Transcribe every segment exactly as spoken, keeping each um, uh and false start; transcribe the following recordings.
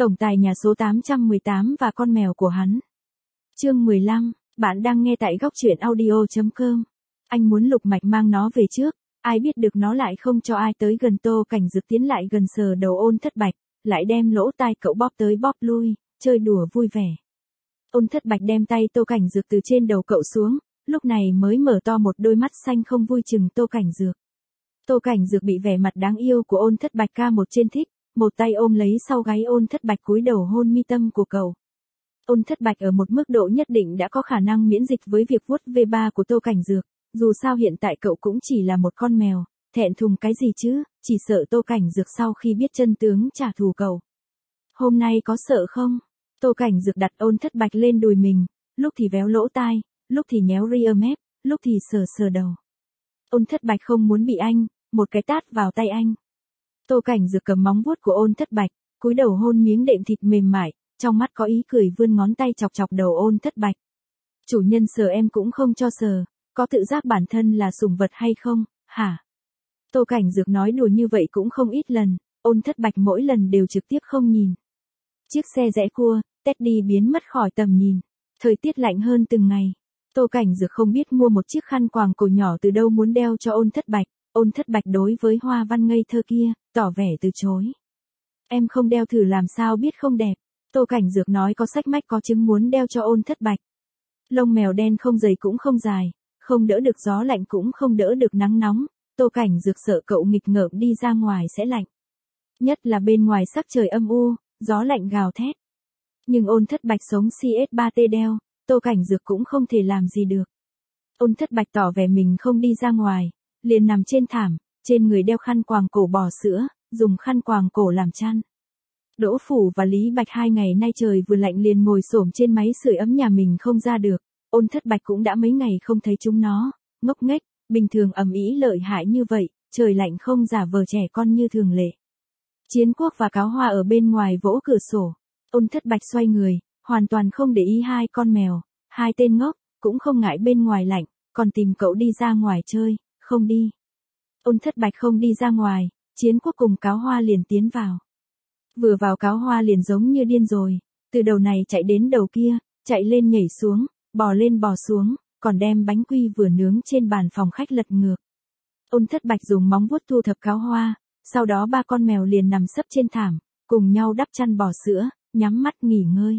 Tổng tài nhà số tám trăm mười tám và con mèo của hắn. Chương mười lăm, bạn đang nghe tại góc truyện audio chấm com. Anh muốn Lục Mạch mang nó về trước, ai biết được nó lại không cho ai tới gần. Tô Cảnh Dực tiến lại gần sờ đầu Ôn Thất Bạch, lại đem lỗ tai cậu bóp tới bóp lui, chơi đùa vui vẻ. Ôn Thất Bạch đem tay Tô Cảnh Dực từ trên đầu cậu xuống, lúc này mới mở to một đôi mắt xanh không vui chừng Tô Cảnh Dực. Tô Cảnh Dực bị vẻ mặt đáng yêu của Ôn Thất Bạch ca một trên thích, một tay ôm lấy sau gáy Ôn Thất Bạch cúi đầu hôn mi tâm của cậu. Ôn Thất Bạch ở một mức độ nhất định đã có khả năng miễn dịch với việc vuốt ve ba của Tô Cảnh Dực, dù sao hiện tại cậu cũng chỉ là một con mèo, thẹn thùng cái gì chứ, chỉ sợ Tô Cảnh Dực sau khi biết chân tướng trả thù cậu. Hôm nay có sợ không? Tô Cảnh Dực đặt Ôn Thất Bạch lên đùi mình, lúc thì véo lỗ tai, lúc thì nhéo ria mép, lúc thì sờ sờ đầu. Ôn Thất Bạch không muốn bị anh, một cái tát vào tay anh. Tô Cảnh Dực cầm móng vuốt của Ôn Thất Bạch, cúi đầu hôn miếng đệm thịt mềm mại, trong mắt có ý cười vươn ngón tay chọc chọc đầu Ôn Thất Bạch. Chủ nhân sờ em cũng không cho sờ, có tự giác bản thân là sủng vật hay không, hả? Tô Cảnh Dực nói đùa như vậy cũng không ít lần, Ôn Thất Bạch mỗi lần đều trực tiếp không nhìn. Chiếc xe rẽ cua, Teddy biến mất khỏi tầm nhìn. Thời tiết lạnh hơn từng ngày. Tô Cảnh Dực không biết mua một chiếc khăn quàng cổ nhỏ từ đâu muốn đeo cho Ôn Thất Bạch. Ôn Thất Bạch đối với hoa văn ngây thơ kia, tỏ vẻ từ chối. Em không đeo thử làm sao biết không đẹp. Tô Cảnh Dực nói có sách mách có chứng muốn đeo cho Ôn Thất Bạch. Lông mèo đen không dày cũng không dài, không đỡ được gió lạnh cũng không đỡ được nắng nóng. Tô Cảnh Dực sợ cậu nghịch ngợm đi ra ngoài sẽ lạnh. Nhất là bên ngoài sắc trời âm u, gió lạnh gào thét. Nhưng Ôn Thất Bạch sống C S ba T đeo, Tô Cảnh Dực cũng không thể làm gì được. Ôn Thất Bạch tỏ vẻ mình không đi ra ngoài, liền nằm trên thảm, trên người đeo khăn quàng cổ bò sữa, dùng khăn quàng cổ làm chăn. Đỗ Phủ và Lý Bạch hai ngày nay trời vừa lạnh liền ngồi xổm trên máy sưởi ấm nhà mình không ra được. Ôn Thất Bạch cũng đã mấy ngày không thấy chúng nó, ngốc nghếch, bình thường ầm ĩ lợi hại như vậy, trời lạnh không giả vờ trẻ con như thường lệ. Chiến Quốc và Cáo Hoa ở bên ngoài vỗ cửa sổ. Ôn Thất Bạch xoay người, hoàn toàn không để ý hai con mèo, hai tên ngốc, cũng không ngại bên ngoài lạnh, còn tìm cậu đi ra ngoài chơi, không đi. Ôn Thất Bạch không đi ra ngoài, Chiến Quốc cùng Cáo Hoa liền tiến vào. Vừa vào Cáo Hoa liền giống như điên rồi, từ đầu này chạy đến đầu kia, chạy lên nhảy xuống, bò lên bò xuống, còn đem bánh quy vừa nướng trên bàn phòng khách lật ngược. Ôn Thất Bạch dùng móng vuốt thu thập Cáo Hoa, sau đó ba con mèo liền nằm sấp trên thảm, cùng nhau đắp chăn bò sữa, nhắm mắt nghỉ ngơi.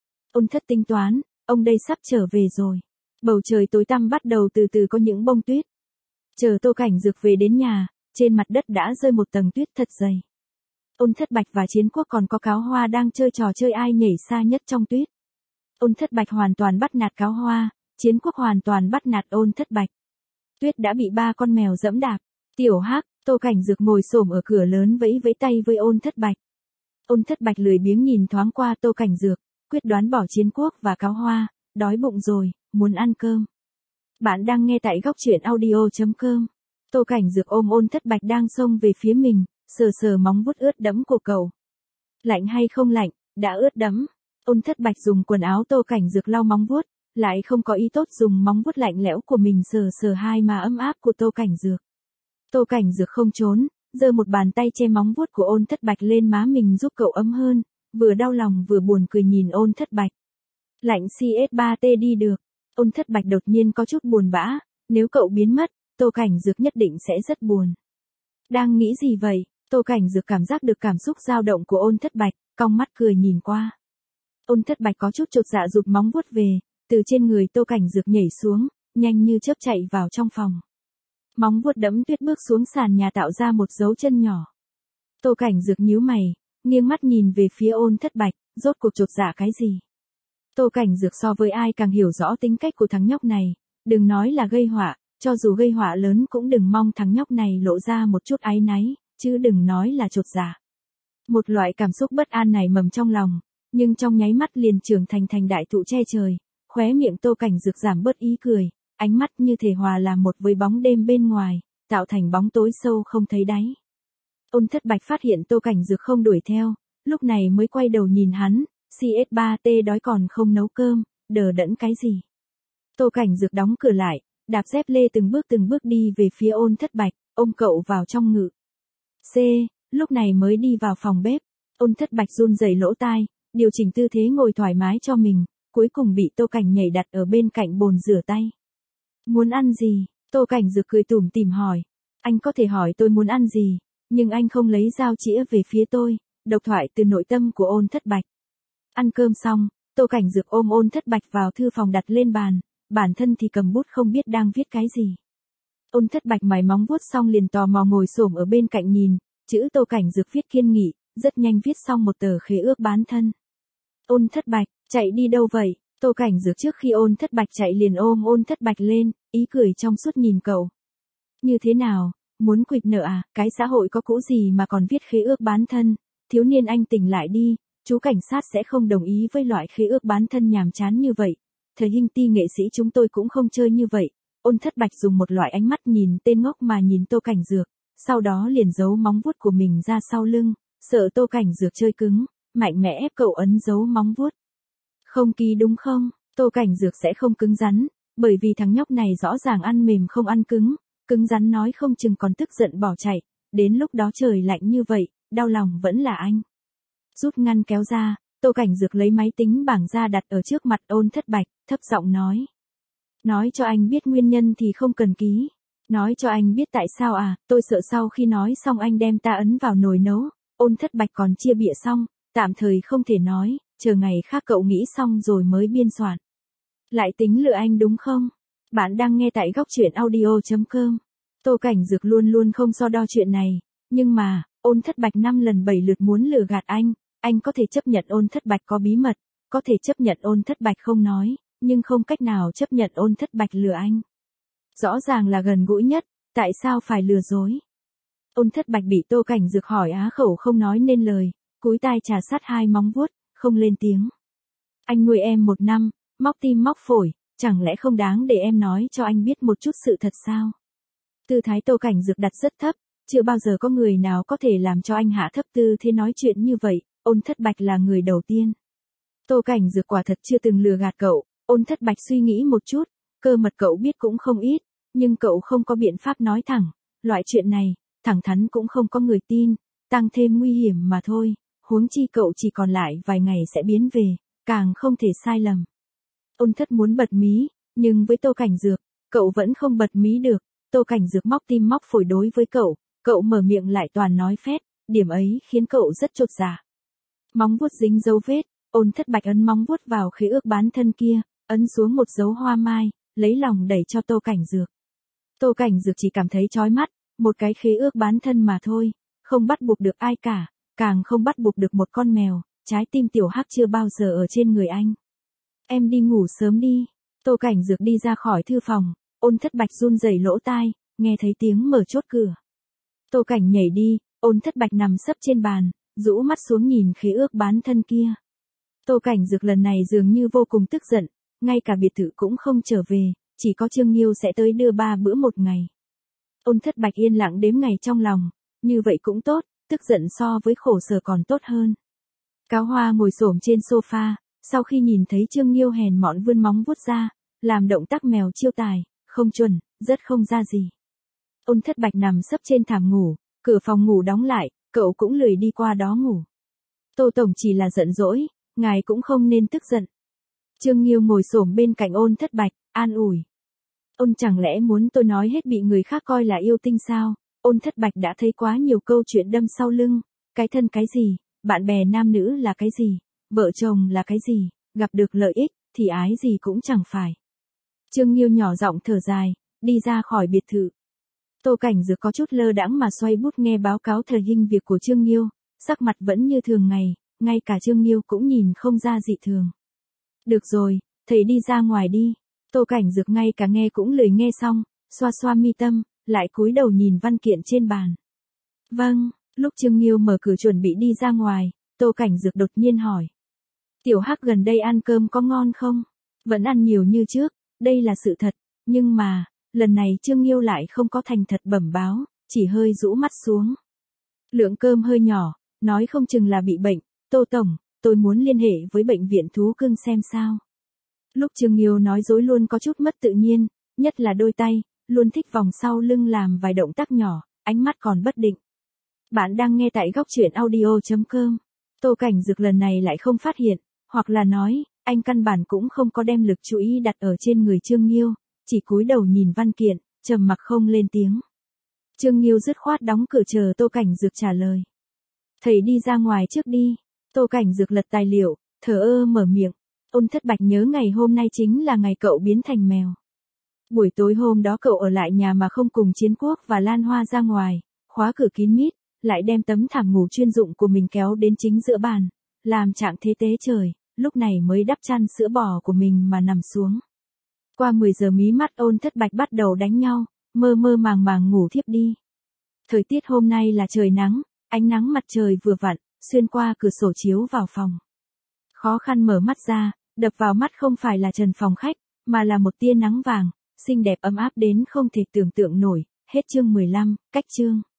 Ôn Thất tính toán, ông đây sắp trở về rồi. Bầu trời tối tăm bắt đầu từ từ có những bông tuyết. Chờ Tô Cảnh Dực về đến nhà, trên mặt đất đã rơi một tầng tuyết thật dày. Ôn Thất Bạch và Chiến Quốc còn có Cáo Hoa đang chơi trò chơi ai nhảy xa nhất trong tuyết. Ôn Thất Bạch hoàn toàn bắt nạt Cáo Hoa, Chiến Quốc hoàn toàn bắt nạt Ôn Thất Bạch. Tuyết đã bị ba con mèo dẫm đạp. Tiểu Hắc, Tô Cảnh Dực ngồi xổm ở cửa lớn vẫy vẫy tay với Ôn Thất Bạch. Ôn Thất Bạch lười biếng nhìn thoáng qua Tô Cảnh Dực, quyết đoán bỏ Chiến Quốc và Cáo Hoa, đói bụng rồi, muốn ăn cơm. Bạn đang nghe tại góc truyện audio chấm com. Tô Cảnh Dực ôm Ôn Thất Bạch đang xông về phía mình, sờ sờ móng vuốt ướt đẫm của cậu. Lạnh hay không lạnh, đã ướt đẫm. Ôn Thất Bạch dùng quần áo Tô Cảnh Dực lau móng vuốt, lại không có ý tốt dùng móng vuốt lạnh lẽo của mình sờ sờ hai má ấm áp của Tô Cảnh Dực. Tô Cảnh Dực không trốn, giơ một bàn tay che móng vuốt của Ôn Thất Bạch lên má mình giúp cậu ấm hơn, vừa đau lòng vừa buồn cười nhìn Ôn Thất Bạch. Lạnh C S ba T đi được. Ôn Thất Bạch đột nhiên có chút buồn bã, nếu cậu biến mất, Tô Cảnh Dực nhất định sẽ rất buồn. Đang nghĩ gì vậy? Tô Cảnh Dực cảm giác được cảm xúc dao động của Ôn Thất Bạch, cong mắt cười nhìn qua. Ôn Thất Bạch có chút chột dạ rụt móng vuốt về, từ trên người Tô Cảnh Dực nhảy xuống, nhanh như chớp chạy vào trong phòng. Móng vuốt đẫm tuyết bước xuống sàn nhà tạo ra một dấu chân nhỏ. Tô Cảnh Dực nhíu mày, nghiêng mắt nhìn về phía Ôn Thất Bạch, rốt cuộc chột dạ cái gì? Tô Cảnh Dực so với ai càng hiểu rõ tính cách của thằng nhóc này, đừng nói là gây họa, cho dù gây họa lớn cũng đừng mong thằng nhóc này lộ ra một chút áy náy, chứ đừng nói là chột dạ. Một loại cảm xúc bất an này mầm trong lòng, nhưng trong nháy mắt liền trưởng thành thành đại thụ che trời, khóe miệng Tô Cảnh Dực giảm bớt ý cười, ánh mắt như thể hòa làm một với bóng đêm bên ngoài, tạo thành bóng tối sâu không thấy đáy. Ôn Thất Bạch phát hiện Tô Cảnh Dực không đuổi theo, lúc này mới quay đầu nhìn hắn, C S ba T đói còn không nấu cơm, đờ đẫn cái gì. Tô Cảnh Dực đóng cửa lại, đạp dép lê từng bước từng bước đi về phía Ôn Thất Bạch, ôm cậu vào trong ngự. C, lúc này mới đi vào phòng bếp. Ôn Thất Bạch run rẩy lỗ tai, điều chỉnh tư thế ngồi thoải mái cho mình, cuối cùng bị Tô Cảnh nhảy đặt ở bên cạnh bồn rửa tay. Muốn ăn gì? Tô Cảnh Dược cười tủm tỉm hỏi. Anh có thể hỏi tôi muốn ăn gì, nhưng anh không lấy dao chĩa về phía tôi, độc thoại từ nội tâm của Ôn Thất Bạch. Ăn cơm xong, Tô Cảnh Dược ôm Ôn Thất Bạch vào thư phòng đặt lên bàn, bản thân thì cầm bút không biết đang viết cái gì. Ôn Thất Bạch mài móng vuốt xong liền tò mò ngồi xổm ở bên cạnh nhìn, chữ Tô Cảnh Dược viết kiên nghị, rất nhanh viết xong một tờ khế ước bán thân. Ôn Thất Bạch, chạy đi đâu vậy? Tô Cảnh Dược trước khi Ôn Thất Bạch chạy liền ôm Ôn Thất Bạch lên, ý cười trong suốt nhìn cậu. Như thế nào, muốn quỵt nợ à, cái xã hội có cũ gì mà còn viết khế ước bán thân, thiếu niên anh tỉnh lại đi, chú cảnh sát sẽ không đồng ý với loại khế ước bán thân nhàm chán như vậy. Thời hình ti nghệ sĩ chúng tôi cũng không chơi như vậy. Ôn Thất Bạch dùng một loại ánh mắt nhìn tên ngốc mà nhìn Tô Cảnh Dược, sau đó liền giấu móng vuốt của mình ra sau lưng, sợ Tô Cảnh Dược chơi cứng, mạnh mẽ ép cậu ấn giấu móng vuốt. Không kỳ đúng không? Tô Cảnh Dược sẽ không cứng rắn, bởi vì thằng nhóc này rõ ràng ăn mềm không ăn cứng, cứng rắn nói không chừng còn tức giận bỏ chạy, đến lúc đó trời lạnh như vậy, đau lòng vẫn là anh. Rút ngăn kéo ra, Tô Cảnh Dược lấy máy tính bảng ra đặt ở trước mặt Ôn Thất Bạch, thấp giọng nói. Nói cho anh biết nguyên nhân thì không cần ký. Nói cho anh biết tại sao à, tôi sợ sau khi nói xong anh đem ta ấn vào nồi nấu. Ôn Thất Bạch còn chia bịa xong, tạm thời không thể nói, chờ ngày khác cậu nghĩ xong rồi mới biên soạn. Lại tính lừa anh đúng không? Bạn đang nghe tại góc truyện audio chấm com. Tô Cảnh Dược luôn luôn không so đo chuyện này, nhưng mà, Ôn Thất Bạch năm lần bảy lượt muốn lừa gạt anh, anh có thể chấp nhận Ôn Thất Bạch có bí mật, có thể chấp nhận Ôn Thất Bạch không nói, nhưng không cách nào chấp nhận Ôn Thất Bạch lừa anh. Rõ ràng là gần gũi nhất, tại sao phải lừa dối? Ôn Thất Bạch bị Tô Cảnh Dược hỏi á khẩu không nói nên lời, cúi tai trà sát hai móng vuốt, không lên tiếng. Anh nuôi em một năm, móc tim móc phổi, chẳng lẽ không đáng để em nói cho anh biết một chút sự thật sao? Tư thái Tô Cảnh Dược đặt rất thấp, chưa bao giờ có người nào có thể làm cho anh hạ thấp tư thế nói chuyện như vậy, Ôn Thất Bạch là người đầu tiên. Tô Cảnh Dược quả thật chưa từng lừa gạt cậu, Ôn Thất Bạch suy nghĩ một chút, cơ mật cậu biết cũng không ít, nhưng cậu không có biện pháp nói thẳng, loại chuyện này, thẳng thắn cũng không có người tin, tăng thêm nguy hiểm mà thôi, huống chi cậu chỉ còn lại vài ngày sẽ biến về, càng không thể sai lầm. Ôn Thất muốn bật mí, nhưng với Tô Cảnh Dược, cậu vẫn không bật mí được, Tô Cảnh Dược móc tim móc phổi đối với cậu, cậu mở miệng lại toàn nói phét, điểm ấy khiến cậu rất chột dạ. Móng vuốt dính dấu vết, Ôn Thất Bạch ấn móng vuốt vào khế ước bán thân kia, ấn xuống một dấu hoa mai, lấy lòng đẩy cho Tô Cảnh Dược. Tô Cảnh Dược chỉ cảm thấy chói mắt, một cái khế ước bán thân mà thôi, không bắt buộc được ai cả, càng không bắt buộc được một con mèo, trái tim tiểu hắc chưa bao giờ ở trên người anh. Em đi ngủ sớm đi. Tô Cảnh Dược đi ra khỏi thư phòng, Ôn Thất Bạch run rẩy lỗ tai, nghe thấy tiếng mở chốt cửa. Tô Cảnh nhảy đi, Ôn Thất Bạch nằm sấp trên bàn, rũ mắt xuống nhìn khế ước bán thân kia. Tô Cảnh Dược lần này dường như vô cùng tức giận, ngay cả biệt thự cũng không trở về, chỉ có Trương Nghiêu sẽ tới đưa ba bữa một ngày. Ôn Thất Bạch yên lặng đếm ngày trong lòng, như vậy cũng tốt, tức giận so với khổ sở còn tốt hơn. Cáo Hoa ngồi xổm trên sofa, sau khi nhìn thấy Trương Nghiêu hèn mọn vươn móng vuốt ra, làm động tác mèo chiêu tài, không chuẩn, rất không ra gì. Ôn Thất Bạch nằm sấp trên thảm ngủ, cửa phòng ngủ đóng lại, cậu cũng lười đi qua đó ngủ. Tô Tổng chỉ là giận dỗi, ngài cũng không nên tức giận. Trương Nghiêu ngồi xổm bên cạnh Ôn Thất Bạch, an ủi. Ôn chẳng lẽ muốn tôi nói hết bị người khác coi là yêu tinh sao? Ôn Thất Bạch đã thấy quá nhiều câu chuyện đâm sau lưng, cái thân cái gì, bạn bè nam nữ là cái gì, vợ chồng là cái gì, gặp được lợi ích, thì ái gì cũng chẳng phải. Trương Nghiêu nhỏ giọng thở dài, đi ra khỏi biệt thự. Tô Cảnh Dược có chút lơ đãng mà xoay bút nghe báo cáo thời hình việc của Trương Nghiêu, sắc mặt vẫn như thường ngày, ngay cả Trương Nghiêu cũng nhìn không ra dị thường. Được rồi, thầy đi ra ngoài đi. Tô Cảnh Dược ngay cả nghe cũng lười nghe xong, xoa xoa mi tâm, lại cúi đầu nhìn văn kiện trên bàn. Vâng, lúc Trương Nghiêu mở cửa chuẩn bị đi ra ngoài, Tô Cảnh Dược đột nhiên hỏi. Tiểu Hắc gần đây ăn cơm có ngon không? Vẫn ăn nhiều như trước, đây là sự thật, nhưng mà, lần này Trương Nghiêu lại không có thành thật bẩm báo, chỉ hơi rũ mắt xuống. Lượng cơm hơi nhỏ, nói không chừng là bị bệnh, Tô Tổng, tôi muốn liên hệ với bệnh viện thú cưng xem sao. Lúc Trương Nghiêu nói dối luôn có chút mất tự nhiên, nhất là đôi tay, luôn thích vòng sau lưng làm vài động tác nhỏ, ánh mắt còn bất định. Bạn đang nghe tại góc truyện audio chấm com. Tô Cảnh Dược lần này lại không phát hiện, hoặc là nói, anh căn bản cũng không có đem lực chú ý đặt ở trên người Trương Nghiêu, chỉ cúi đầu nhìn văn kiện, trầm mặc không lên tiếng. Trương Nghiêu dứt khoát đóng cửa chờ Tô Cảnh Dược trả lời. Thầy đi ra ngoài trước đi. Tô Cảnh Dược lật tài liệu, thờ ơ mở miệng. Ôn Thất Bạch nhớ ngày hôm nay chính là ngày cậu biến thành mèo. Buổi tối hôm đó cậu ở lại nhà mà không cùng Chiến Quốc và Lan Hoa ra ngoài, khóa cửa kín mít, lại đem tấm thảm ngủ chuyên dụng của mình kéo đến chính giữa bàn, làm trạng thế tế trời, lúc này mới đắp chăn sữa bò của mình mà nằm xuống. Qua mười giờ mí mắt Ôn Thất Bạch bắt đầu đánh nhau, mơ mơ màng màng ngủ thiếp đi. Thời tiết hôm nay là trời nắng, ánh nắng mặt trời vừa vặn, xuyên qua cửa sổ chiếu vào phòng. Khó khăn mở mắt ra, đập vào mắt không phải là trần phòng khách, mà là một tia nắng vàng, xinh đẹp ấm áp đến không thể tưởng tượng nổi. Hết chương mười lăm, cách chương.